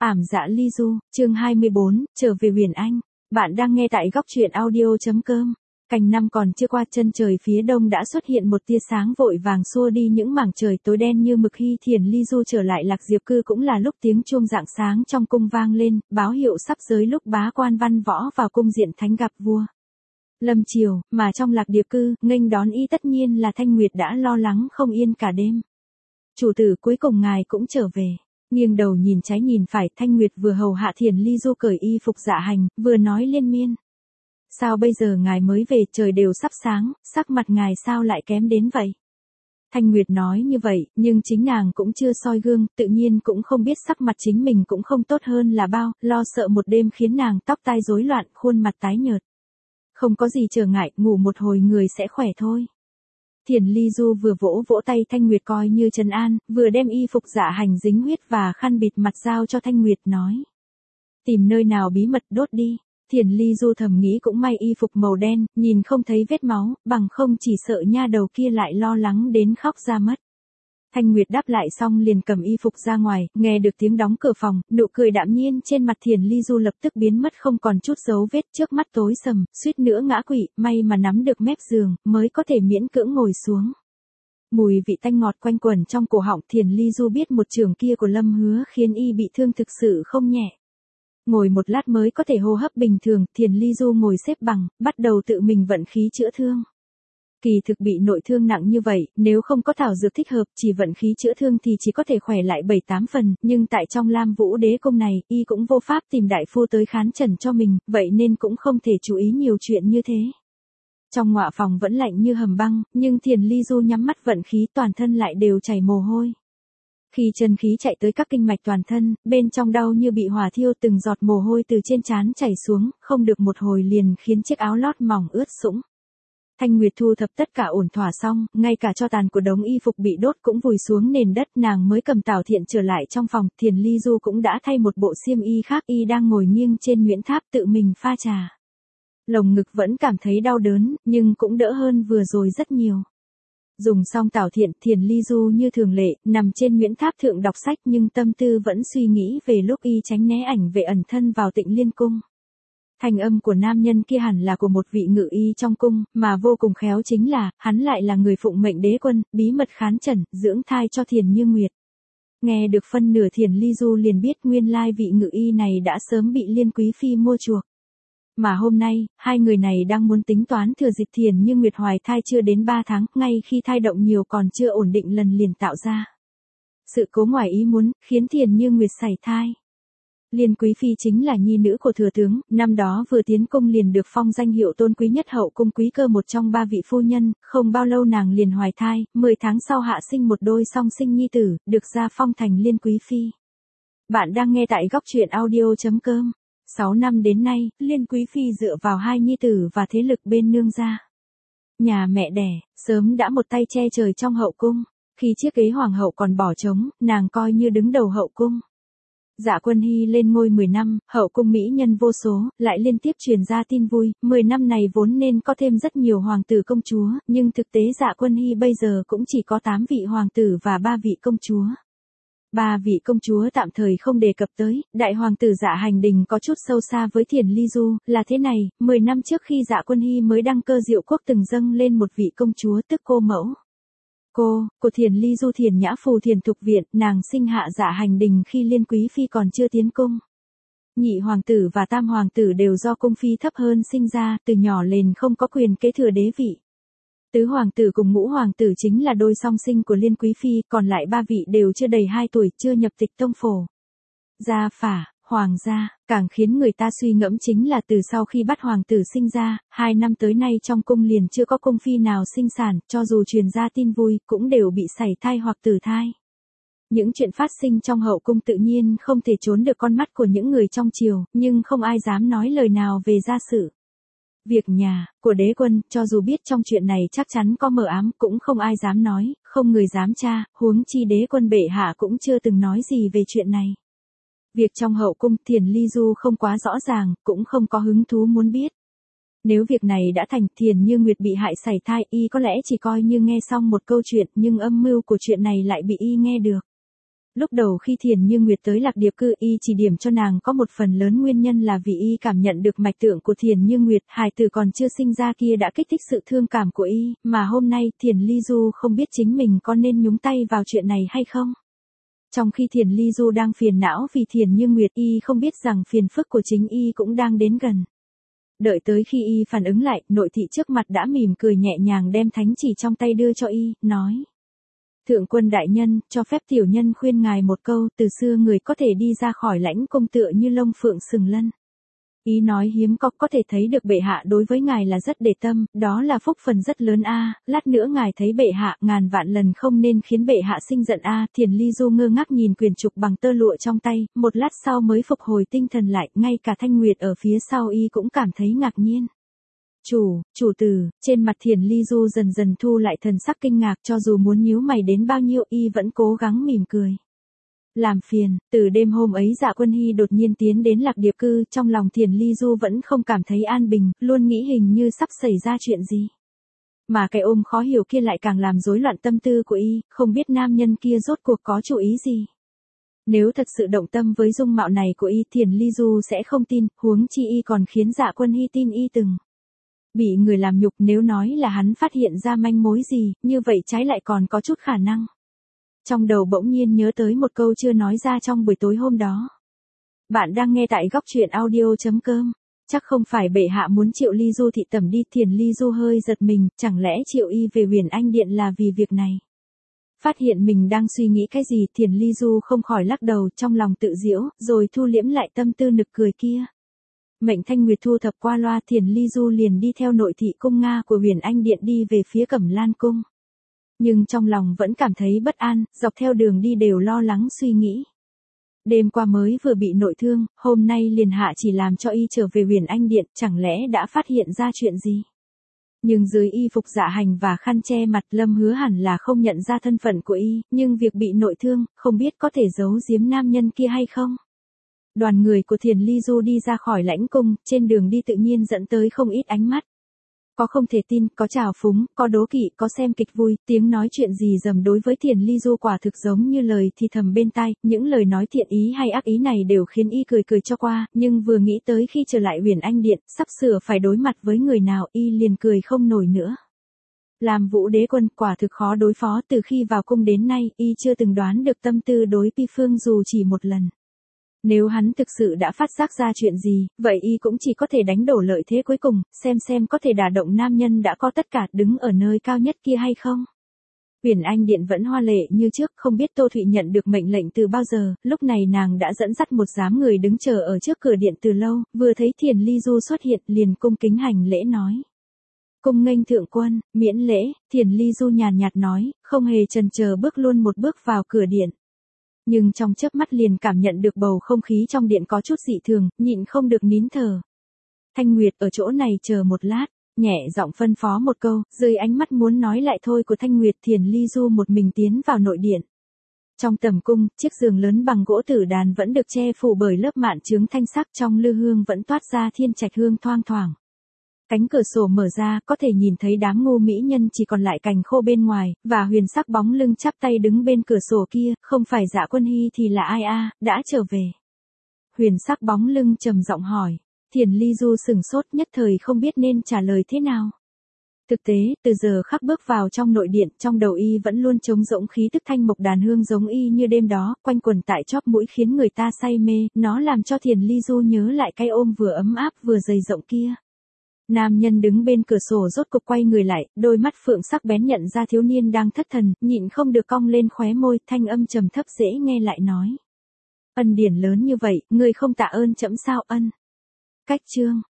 Ảm dạ ly du, chương 24, trở về Huyền Anh. Bạn đang nghe tại góc truyện audio.com. Cành năm còn chưa qua, chân trời phía đông đã xuất hiện một tia sáng vội vàng xua đi những mảng trời tối đen như mực. Khi Thiền Ly Du trở lại Lạc Diệp Cư cũng là lúc tiếng chuông rạng sáng trong cung vang lên, báo hiệu sắp tới lúc bá quan văn võ vào cung diện thánh gặp vua Lâm Triều, mà trong Lạc Diệp Cư, nghênh đón y tất nhiên là Thanh Nguyệt đã lo lắng không yên cả đêm. Chủ tử, cuối cùng ngài cũng trở về. Nghiêng đầu nhìn trái nhìn phải, Thanh Nguyệt vừa hầu hạ Thiền Ly Du cởi y phục dạ hành, vừa nói liên miên. Sao bây giờ ngài mới về, trời đều sắp sáng, sắc mặt ngài sao lại kém đến vậy? Thanh Nguyệt nói như vậy, nhưng chính nàng cũng chưa soi gương, tự nhiên cũng không biết sắc mặt chính mình cũng không tốt hơn là bao, lo sợ một đêm khiến nàng tóc tai rối loạn, khuôn mặt tái nhợt. Không có gì trở ngại, ngủ một hồi người sẽ khỏe thôi. Thiền Ly Du vừa vỗ vỗ tay Thanh Nguyệt coi như trấn an, vừa đem y phục dạ hành dính huyết và khăn bịt mặt giao cho Thanh Nguyệt nói. Tìm nơi nào bí mật đốt đi. Thiền Ly Du thầm nghĩ cũng may y phục màu đen, nhìn không thấy vết máu, bằng không chỉ sợ nha đầu kia lại lo lắng đến khóc ra mất. Thanh Nguyệt đáp lại xong liền cầm y phục ra ngoài, nghe được tiếng đóng cửa phòng, nụ cười đạm nhiên trên mặt Thiền Ly Du lập tức biến mất không còn chút dấu vết, trước mắt tối sầm, suýt nữa ngã quỵ, may mà nắm được mép giường, mới có thể miễn cưỡng ngồi xuống. Mùi vị tanh ngọt quanh quẩn trong cổ họng, Thiền Ly Du biết một chưởng kia của Lâm Hứa khiến y bị thương thực sự không nhẹ. Ngồi một lát mới có thể hô hấp bình thường, Thiền Ly Du ngồi xếp bằng, bắt đầu tự mình vận khí chữa thương. Kỳ thực bị nội thương nặng như vậy, nếu không có thảo dược thích hợp, chỉ vận khí chữa thương thì chỉ có thể khỏe lại 7-8 phần, nhưng tại trong Lam Vũ Đế Cung này, y cũng vô pháp tìm đại phu tới khán trần cho mình, vậy nên cũng không thể chú ý nhiều chuyện như thế. Trong ngọa phòng vẫn lạnh như hầm băng, nhưng Thiền Ly Du nhắm mắt vận khí toàn thân lại đều chảy mồ hôi. Khi chân khí chạy tới các kinh mạch toàn thân, bên trong đau như bị hỏa thiêu, từng giọt mồ hôi từ trên trán chảy xuống, không được một hồi liền khiến chiếc áo lót mỏng ướt sũng. Thanh Nguyệt thu thập tất cả ổn thỏa xong, ngay cả tro tàn của đống y phục bị đốt cũng vùi xuống nền đất, nàng mới cầm Tảo Thiện trở lại trong phòng. Thiền Ly Du cũng đã thay một bộ xiêm y khác, y đang ngồi nghiêng trên Nguyễn Tháp tự mình pha trà. Lồng ngực vẫn cảm thấy đau đớn, nhưng cũng đỡ hơn vừa rồi rất nhiều. Dùng xong Tảo Thiện, Thiền Ly Du như thường lệ, nằm trên Nguyễn Tháp thượng đọc sách, nhưng tâm tư vẫn suy nghĩ về lúc y tránh né ảnh vệ ẩn thân vào Tịnh Liên Cung. Thanh âm của nam nhân kia hẳn là của một vị ngự y trong cung, mà vô cùng khéo chính là, hắn lại là người phụng mệnh đế quân, bí mật khán trần, dưỡng thai cho Thiền Như Nguyệt. Nghe được phân nửa, Thiền Ly Du liền biết nguyên lai vị ngự y này đã sớm bị Liên Quý Phi mua chuộc. Mà hôm nay, hai người này đang muốn tính toán thừa dịp Thiền Như Nguyệt hoài thai chưa đến 3 tháng, ngay khi thai động nhiều còn chưa ổn định lần liền tạo ra sự cố ngoài ý muốn, khiến Thiền Như Nguyệt sảy thai. Liên Quý Phi chính là nhi nữ của thừa tướng, năm đó vừa tiến cung liền được phong danh hiệu tôn quý nhất hậu cung quý cơ, một trong 3 vị phu nhân, không bao lâu nàng liền hoài thai, 10 tháng sau hạ sinh một đôi song sinh nhi tử, được gia phong thành Liên Quý Phi. Bạn đang nghe tại góc truyện audio.com. 6 năm đến nay, Liên Quý Phi dựa vào 2 nhi tử và thế lực bên nương gia nhà mẹ đẻ, sớm đã một tay che trời trong hậu cung. Khi chiếc ghế hoàng hậu còn bỏ trống, nàng coi như đứng đầu hậu cung. Dạ Quân Hy lên ngôi 10 năm, hậu cung mỹ nhân vô số, lại liên tiếp truyền ra tin vui, 10 năm này vốn nên có thêm rất nhiều hoàng tử công chúa, nhưng thực tế Dạ Quân Hy bây giờ cũng chỉ có 8 vị hoàng tử và 3 vị công chúa. 3 vị công chúa tạm thời không đề cập tới, đại hoàng tử Dạ Hành Đình có chút sâu xa với Thiền Ly Du, là thế này, 10 năm trước khi Dạ Quân Hy mới đăng cơ Diệu Quốc từng dâng lên một vị công chúa tức cô mẫu. Cô, của Thiền Ly Du Thiền Nhã Phù Thiền Thục Viện, nàng sinh hạ Dạ Hành Đình khi Liên Quý Phi còn chưa tiến cung. Nhị hoàng tử và tam hoàng tử đều do cung phi thấp hơn sinh ra, từ nhỏ lên không có quyền kế thừa đế vị. Tứ hoàng tử cùng ngũ hoàng tử chính là đôi song sinh của Liên Quý Phi, còn lại 3 vị đều chưa đầy 2 tuổi, chưa nhập tịch tông phổ. Gia phả, hoàng gia, càng khiến người ta suy ngẫm chính là từ sau khi bắt hoàng tử sinh ra, 2 năm tới nay trong cung liền chưa có cung phi nào sinh sản, cho dù truyền ra tin vui, cũng đều bị sảy thai hoặc tử thai. Những chuyện phát sinh trong hậu cung tự nhiên không thể trốn được con mắt của những người trong triều, nhưng không ai dám nói lời nào về gia sự. Việc nhà của đế quân, cho dù biết trong chuyện này chắc chắn có mờ ám, cũng không ai dám nói, không người dám tra, huống chi đế quân bệ hạ cũng chưa từng nói gì về chuyện này. Việc trong hậu cung, Thiền Ly Du không quá rõ ràng, cũng không có hứng thú muốn biết. Nếu việc này đã thành, Thiền Như Nguyệt bị hại sảy thai, y có lẽ chỉ coi như nghe xong một câu chuyện, nhưng âm mưu của chuyện này lại bị y nghe được. Lúc đầu khi Thiền Như Nguyệt tới Lạc Điệp Cư, y chỉ điểm cho nàng có một phần lớn nguyên nhân là vì y cảm nhận được mạch tượng của Thiền Như Nguyệt, hài tử còn chưa sinh ra kia đã kích thích sự thương cảm của y, mà hôm nay Thiền Ly Du không biết chính mình có nên nhúng tay vào chuyện này hay không. Trong khi Thiền Ly Du đang phiền não vì Thiền Như Nguyệt, y không biết rằng phiền phức của chính y cũng đang đến gần. Đợi tới khi y phản ứng lại, nội thị trước mặt đã mỉm cười nhẹ nhàng đem thánh chỉ trong tay đưa cho y, nói. Thượng quân đại nhân, cho phép tiểu nhân khuyên ngài một câu, từ xưa người có thể đi ra khỏi lãnh cung tựa như lông phượng sừng lân. Ý nói hiếm có thể thấy được bệ hạ đối với ngài là rất để tâm, đó là phúc phần rất lớn a. Lát nữa ngài thấy bệ hạ, ngàn vạn lần không nên khiến bệ hạ sinh giận a. Thiền Ly Du ngơ ngác nhìn quyển trục bằng tơ lụa trong tay, một lát sau mới phục hồi tinh thần lại, ngay cả Thanh Nguyệt ở phía sau y cũng cảm thấy ngạc nhiên. Chủ tử, trên mặt Thiền Ly Du dần dần thu lại thần sắc kinh ngạc, cho dù muốn nhíu mày đến bao nhiêu y vẫn cố gắng mỉm cười. Làm phiền, từ đêm hôm ấy Dạ Quân Hy đột nhiên tiến đến Lạc Điệp Cư, trong lòng Thiền Ly Du vẫn không cảm thấy an bình, luôn nghĩ hình như sắp xảy ra chuyện gì. Mà cái ôm khó hiểu kia lại càng làm rối loạn tâm tư của y, không biết nam nhân kia rốt cuộc có chủ ý gì. Nếu thật sự động tâm với dung mạo này của y, Thiền Ly Du sẽ không tin, huống chi y còn khiến Dạ Quân Hy tin y từng bị người làm nhục, nếu nói là hắn phát hiện ra manh mối gì, như vậy trái lại còn có chút khả năng. Trong đầu bỗng nhiên nhớ tới một câu chưa nói ra trong buổi tối hôm đó. Bạn đang nghe tại góc truyện audio.com. Chắc không phải bệ hạ muốn Triệu Ly Du thị tẩm đi. Thiền Ly Du hơi giật mình, chẳng lẽ Triệu y về Huyền Anh Điện là vì việc này. Phát hiện mình đang suy nghĩ cái gì, Thiền Ly Du không khỏi lắc đầu, trong lòng tự giễu, rồi thu liễm lại tâm tư nực cười kia. Mệnh Thanh Nguyệt thu thập qua loa, Thiền Ly Du liền đi theo nội thị cung Nga của Huyền Anh Điện đi về phía Cẩm Lan Cung. Nhưng trong lòng vẫn cảm thấy bất an, dọc theo đường đi đều lo lắng suy nghĩ. Đêm qua mới vừa bị nội thương, hôm nay liền hạ chỉ làm cho y trở về Huyền Anh Điện, chẳng lẽ đã phát hiện ra chuyện gì? Nhưng dưới y phục dạ hành và khăn che mặt, Lâm Hứa hẳn là không nhận ra thân phận của y, nhưng việc bị nội thương, không biết có thể giấu giếm nam nhân kia hay không? Đoàn người của Thiền Ly Du đi ra khỏi lãnh cung, trên đường đi tự nhiên dẫn tới không ít ánh mắt. Có không thể tin, có trào phúng, có đố kỵ, có xem kịch vui, tiếng nói chuyện gì dầm đối với Thiền Ly Du quả thực giống như lời thì thầm bên tai, những lời nói thiện ý hay ác ý này đều khiến y cười cười cho qua, nhưng vừa nghĩ tới khi trở lại Huyền Anh Điện, sắp sửa phải đối mặt với người nào, y liền cười không nổi nữa. Làm Vũ Đế Quân quả thực khó đối phó, từ khi vào cung đến nay, y chưa từng đoán được tâm tư đối Pi Phương dù chỉ một lần. Nếu hắn thực sự đã phát giác ra chuyện gì, vậy y cũng chỉ có thể đánh đổ lợi thế cuối cùng, xem có thể đả động nam nhân đã có tất cả đứng ở nơi cao nhất kia hay không. Huyền Anh Điện vẫn hoa lệ như trước, không biết Tô Thụy nhận được mệnh lệnh từ bao giờ, lúc này nàng đã dẫn dắt một đám người đứng chờ ở trước cửa điện từ lâu, vừa thấy Thiền Ly Du xuất hiện liền cung kính hành lễ nói. Cung nghênh thượng quân, miễn lễ. Thiền Ly Du nhàn nhạt nói, không hề chần chờ bước luôn một bước vào cửa điện. Nhưng trong chớp mắt liền cảm nhận được bầu không khí trong điện có chút dị thường, nhịn không được nín thở. Thanh Nguyệt ở chỗ này chờ một lát, nhẹ giọng phân phó một câu, dưới ánh mắt muốn nói lại thôi của Thanh Nguyệt, Thiền Ly Du một mình tiến vào nội điện. Trong tầm cung, chiếc giường lớn bằng gỗ tử đàn vẫn được che phủ bởi lớp mạn chướng thanh sắc, trong lư hương vẫn toát ra thiên trạch hương thoang thoảng. Cánh cửa sổ mở ra, có thể nhìn thấy đám ngô mỹ nhân chỉ còn lại cành khô bên ngoài, và huyền sắc bóng lưng chắp tay đứng bên cửa sổ kia, không phải Dạ Quân Hy thì là ai a, đã trở về. Huyền sắc bóng lưng trầm giọng hỏi, Thiền Ly Du sừng sốt nhất thời không biết nên trả lời thế nào. Thực tế, từ giờ khắc bước vào trong nội điện, trong đầu y vẫn luôn trống rỗng khí tức thanh mộc đàn hương giống y như đêm đó, quanh quẩn tại chóp mũi khiến người ta say mê, nó làm cho Thiền Ly Du nhớ lại cái ôm vừa ấm áp vừa dày rộng kia. Nam nhân đứng bên cửa sổ rốt cục quay người lại, đôi mắt phượng sắc bén nhận ra thiếu niên đang thất thần, nhịn không được cong lên khóe môi, thanh âm trầm thấp dễ nghe lại nói. Ân điển lớn như vậy, ngươi không tạ ơn trẫm sao ân? Cách chương.